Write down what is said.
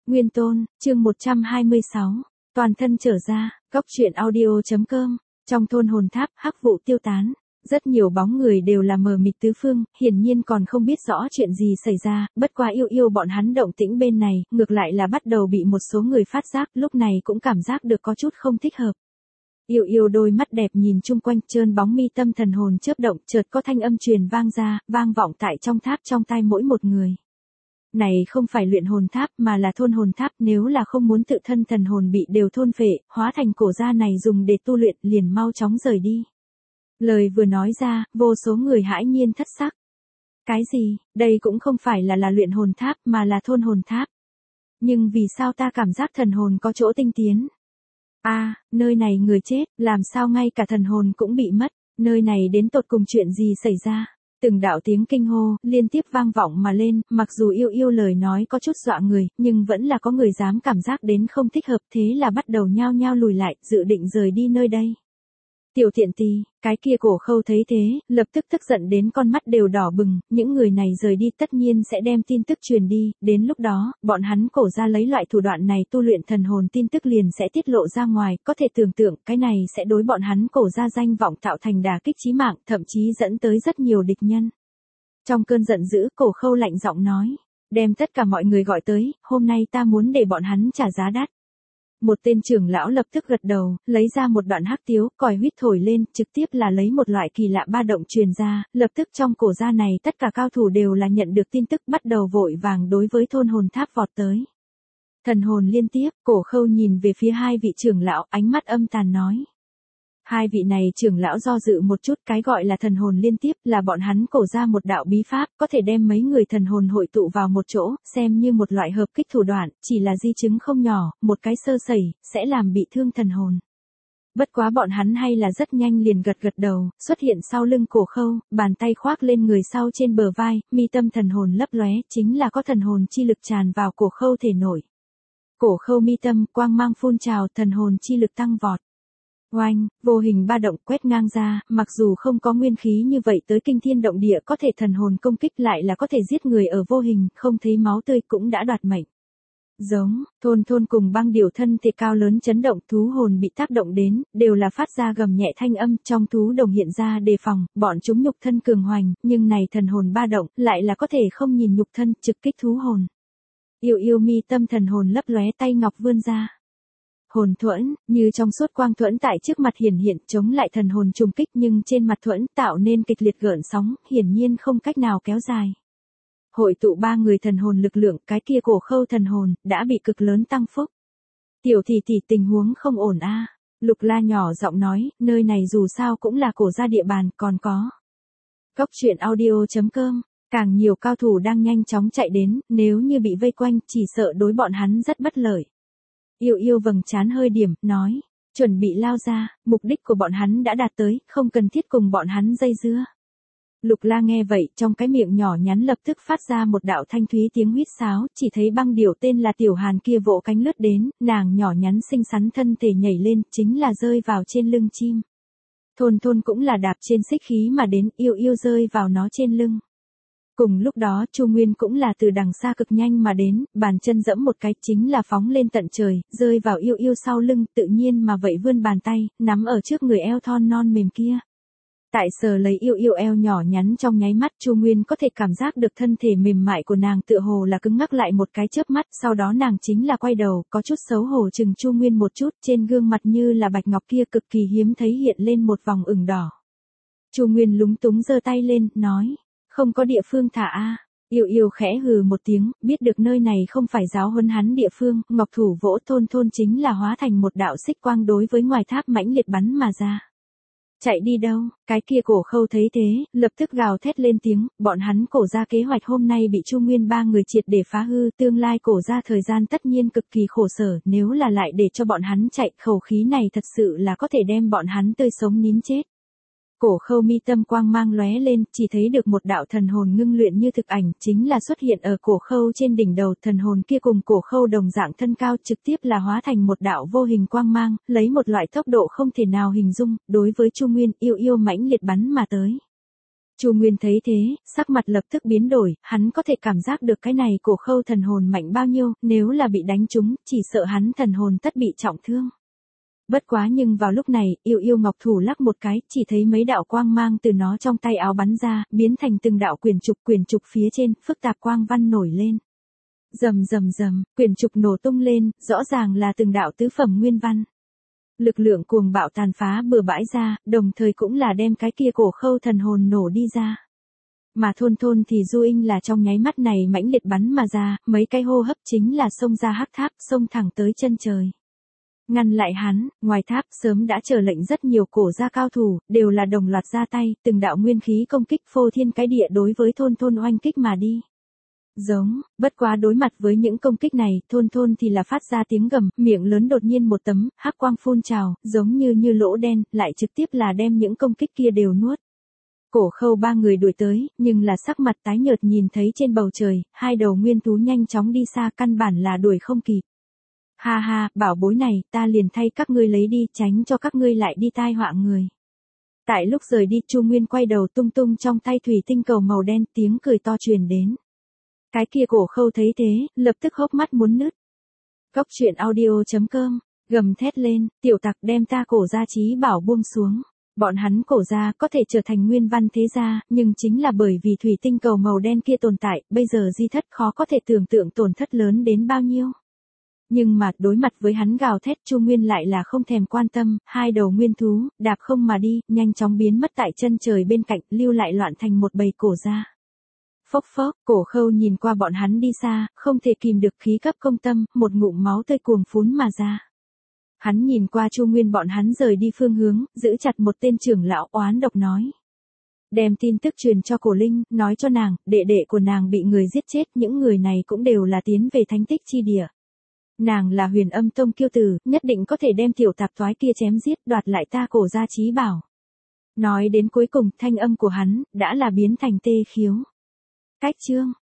Nguyên Tôn, chương 126. Toàn thân trở ra, góc truyện audio.com. Trong thôn hồn tháp, hắc vụ tiêu tán. Rất nhiều bóng người đều là mờ mịt tứ phương, hiển nhiên còn không biết rõ chuyện gì xảy ra, bất quá yêu bọn hắn động tĩnh bên này, ngược lại là bắt đầu bị một số người phát giác, lúc này cũng cảm giác được có chút không thích hợp. Yêu đôi mắt đẹp nhìn chung quanh, trơn bóng mi tâm thần hồn chớp động, chợt có thanh âm truyền vang ra, vang vọng tại trong tháp trong tai mỗi một người. Này không phải luyện hồn tháp mà là thôn hồn tháp, nếu là không muốn tự thân thần hồn bị đều thôn phệ, hóa thành cổ gia này dùng để tu luyện, liền mau chóng rời đi. Lời vừa nói ra, vô số người hãi nhiên thất sắc. Cái gì, đây cũng không phải là luyện hồn tháp mà là thôn hồn tháp. Nhưng vì sao ta cảm giác thần hồn có chỗ tinh tiến? Nơi này người chết, làm sao ngay cả thần hồn cũng bị mất, nơi này đến tột cùng chuyện gì xảy ra? Từng đạo tiếng kinh hô, liên tiếp vang vọng mà lên, mặc dù yêu lời nói có chút dọa người, nhưng vẫn là có người dám cảm giác đến không thích hợp, thế là bắt đầu nhao nhao lùi lại, dự định rời đi nơi đây. Tiểu thiện tì, cái kia Cổ Khâu thấy thế, lập tức tức giận đến con mắt đều đỏ bừng, những người này rời đi tất nhiên sẽ đem tin tức truyền đi, đến lúc đó, bọn hắn Cổ gia lấy loại thủ đoạn này tu luyện thần hồn tin tức liền sẽ tiết lộ ra ngoài, có thể tưởng tượng cái này sẽ đối bọn hắn Cổ gia danh vọng tạo thành đả kích chí mạng, thậm chí dẫn tới rất nhiều địch nhân. Trong cơn giận dữ, Cổ Khâu lạnh giọng nói, đem tất cả mọi người gọi tới, hôm nay ta muốn để bọn hắn trả giá đắt. Một tên trưởng lão lập tức gật đầu, lấy ra một đoạn hắc tiếu, còi huýt thổi lên, trực tiếp là lấy một loại kỳ lạ ba động truyền ra, lập tức trong cổ gia này tất cả cao thủ đều là nhận được tin tức bắt đầu vội vàng đối với thôn hồn tháp vọt tới. Thần hồn liên tiếp, Cổ Khâu nhìn về phía hai vị trưởng lão, ánh mắt âm tàn nói. Hai vị này trưởng lão do dự một chút, cái gọi là thần hồn liên tiếp là bọn hắn Cổ ra một đạo bí pháp, có thể đem mấy người thần hồn hội tụ vào một chỗ, xem như một loại hợp kích thủ đoạn, chỉ là di chứng không nhỏ, một cái sơ sẩy, sẽ làm bị thương thần hồn. Bất quá bọn hắn hay là rất nhanh liền gật đầu, xuất hiện sau lưng Cổ Khâu, bàn tay khoác lên người sau trên bờ vai, mi tâm thần hồn lấp lóe, chính là có thần hồn chi lực tràn vào Cổ Khâu thể nội. Cổ Khâu mi tâm, quang mang phun trào, thần hồn chi lực tăng vọt. Oanh, vô hình ba động quét ngang ra, mặc dù không có nguyên khí như vậy tới kinh thiên động địa có thể thần hồn công kích lại là có thể giết người ở vô hình, không thấy máu tươi cũng đã đoạt mệnh. Giống, thôn cùng băng điểu thân thể cao lớn chấn động, thú hồn bị tác động đến, đều là phát ra gầm nhẹ thanh âm, trong thú đồng hiện ra đề phòng, bọn chúng nhục thân cường hoành, nhưng này thần hồn ba động, lại là có thể không nhìn nhục thân, trực kích thú hồn. Yêu mi tâm thần hồn lấp lóe, tay ngọc vươn ra. Hồn thuẫn, như trong suốt quang thuẫn tại trước mặt hiển hiện, chống lại thần hồn trùng kích nhưng trên mặt thuẫn tạo nên kịch liệt gợn sóng, hiển nhiên không cách nào kéo dài. Hội tụ ba người thần hồn lực lượng, cái kia Cổ Khâu thần hồn, đã bị cực lớn tăng phúc. Tiểu tỷ tình huống không ổn a. Lục La nhỏ giọng nói, nơi này dù sao cũng là Cổ gia địa bàn, còn có. Góc truyện audio.com, càng nhiều cao thủ đang nhanh chóng chạy đến, nếu như bị vây quanh, chỉ sợ đối bọn hắn rất bất lợi. Yêu vầng trán hơi điểm, nói, chuẩn bị lao ra, mục đích của bọn hắn đã đạt tới, không cần thiết cùng bọn hắn dây dưa. Lục La nghe vậy, trong cái miệng nhỏ nhắn lập tức phát ra một đạo thanh thúy tiếng huýt sáo, chỉ thấy băng điểu tên là Tiểu Hàn kia vỗ cánh lướt đến, nàng nhỏ nhắn xinh xắn thân thể nhảy lên, chính là rơi vào trên lưng chim. Thôn cũng là đạp trên xích khí mà đến, yêu rơi vào nó trên lưng. Cùng lúc đó, Chu Nguyên cũng là từ đằng xa cực nhanh mà đến, bàn chân dẫm một cái chính là phóng lên tận trời, rơi vào yêu sau lưng, tự nhiên mà vậy vươn bàn tay, nắm ở trước người eo thon non mềm kia. Tại sờ lấy yêu eo nhỏ nhắn trong nháy mắt, Chu Nguyên có thể cảm giác được thân thể mềm mại của nàng tựa hồ là cứng ngắc lại một cái chớp mắt, sau đó nàng chính là quay đầu, có chút xấu hổ chừng Chu Nguyên một chút, trên gương mặt như là bạch ngọc kia cực kỳ hiếm thấy hiện lên một vòng ửng đỏ. Chu Nguyên lúng túng giơ tay lên, nói. Không có địa phương thả a. Yêu khẽ hừ một tiếng, biết được nơi này không phải giáo huấn hắn địa phương, ngọc thủ vỗ thôn chính là hóa thành một đạo xích quang đối với ngoài tháp mãnh liệt bắn mà ra. Chạy đi đâu, cái kia Cổ Khâu thấy thế, lập tức gào thét lên tiếng, bọn hắn Cổ gia kế hoạch hôm nay bị Chu Nguyên ba người triệt để phá hư, tương lai Cổ gia thời gian tất nhiên cực kỳ khổ sở, nếu là lại để cho bọn hắn chạy, khẩu khí này thật sự là có thể đem bọn hắn tươi sống nín chết. Cổ Khâu mi tâm quang mang lóe lên, chỉ thấy được một đạo thần hồn ngưng luyện như thực ảnh, chính là xuất hiện ở Cổ Khâu trên đỉnh đầu, thần hồn kia cùng Cổ Khâu đồng dạng thân cao, trực tiếp là hóa thành một đạo vô hình quang mang, lấy một loại tốc độ không thể nào hình dung, đối với Chu Nguyên yêu mãnh liệt bắn mà tới. Chu Nguyên thấy thế, sắc mặt lập tức biến đổi, hắn có thể cảm giác được cái này Cổ Khâu thần hồn mạnh bao nhiêu, nếu là bị đánh trúng, chỉ sợ hắn thần hồn tất bị trọng thương. Bất quá nhưng vào lúc này, Yêu Yêu Ngọc thủ lắc một cái, chỉ thấy mấy đạo quang mang từ nó trong tay áo bắn ra, biến thành từng đạo quyển trục phía trên, phức tạp quang văn nổi lên. Rầm rầm rầm, quyển trục nổ tung lên, rõ ràng là từng đạo tứ phẩm nguyên văn. Lực lượng cuồng bạo tàn phá bừa bãi ra, đồng thời cũng là đem cái kia Cổ Khâu thần hồn nổ đi ra. Mà Thôn thì Du Inh là trong nháy mắt này mãnh liệt bắn mà ra, mấy cái hô hấp chính là xông ra hắc tháp, xông thẳng tới chân trời. Ngăn lại hắn, ngoài tháp sớm đã chờ lệnh rất nhiều Cổ gia cao thủ, đều là đồng loạt ra tay, từng đạo nguyên khí công kích phô thiên cái địa đối với Thôn oanh kích mà đi. Giống, bất quá đối mặt với những công kích này, Thôn thì là phát ra tiếng gầm, miệng lớn đột nhiên một tấm, hắc quang phun trào, giống như lỗ đen, lại trực tiếp là đem những công kích kia đều nuốt. Cổ Khâu ba người đuổi tới, nhưng là sắc mặt tái nhợt nhìn thấy trên bầu trời, hai đầu nguyên thú nhanh chóng đi xa, căn bản là đuổi không kịp. Ha ha, bảo bối này, ta liền thay các ngươi lấy đi, tránh cho các ngươi lại đi tai họa người. Tại lúc rời đi, Chu Nguyên quay đầu tung tung trong tay thủy tinh cầu màu đen, tiếng cười to truyền đến. Cái kia Cổ Khâu thấy thế, lập tức hốc mắt muốn nứt. Góc truyện audio.com, gầm thét lên, tiểu tặc đem ta Cổ gia chí bảo buông xuống. Bọn hắn Cổ gia có thể trở thành nguyên văn thế gia, nhưng chính là bởi vì thủy tinh cầu màu đen kia tồn tại, bây giờ di thất khó có thể tưởng tượng tổn thất lớn đến bao nhiêu. Nhưng mà đối mặt với hắn gào thét, Chu Nguyên lại là không thèm quan tâm, hai đầu nguyên thú, đạp không mà đi, nhanh chóng biến mất tại chân trời bên cạnh, lưu lại loạn thành một bầy Cổ gia. Phốc phốc, Cổ Khâu nhìn qua bọn hắn đi xa, không thể kìm được khí cấp công tâm, một ngụm máu tươi cuồng phún mà ra. Hắn nhìn qua Chu Nguyên bọn hắn rời đi phương hướng, giữ chặt một tên trưởng lão oán độc nói. Đem tin tức truyền cho Cổ Linh, nói cho nàng, đệ đệ của nàng bị người giết chết, những người này cũng đều là tiến về thánh tích chi địa. Nàng là Huyền Âm Tông kiêu tử, nhất định có thể đem tiểu tạp toái kia chém giết, đoạt lại ta Cổ gia chí bảo. Nói đến cuối cùng, thanh âm của hắn, đã là biến thành tê khiếu. Cách chương.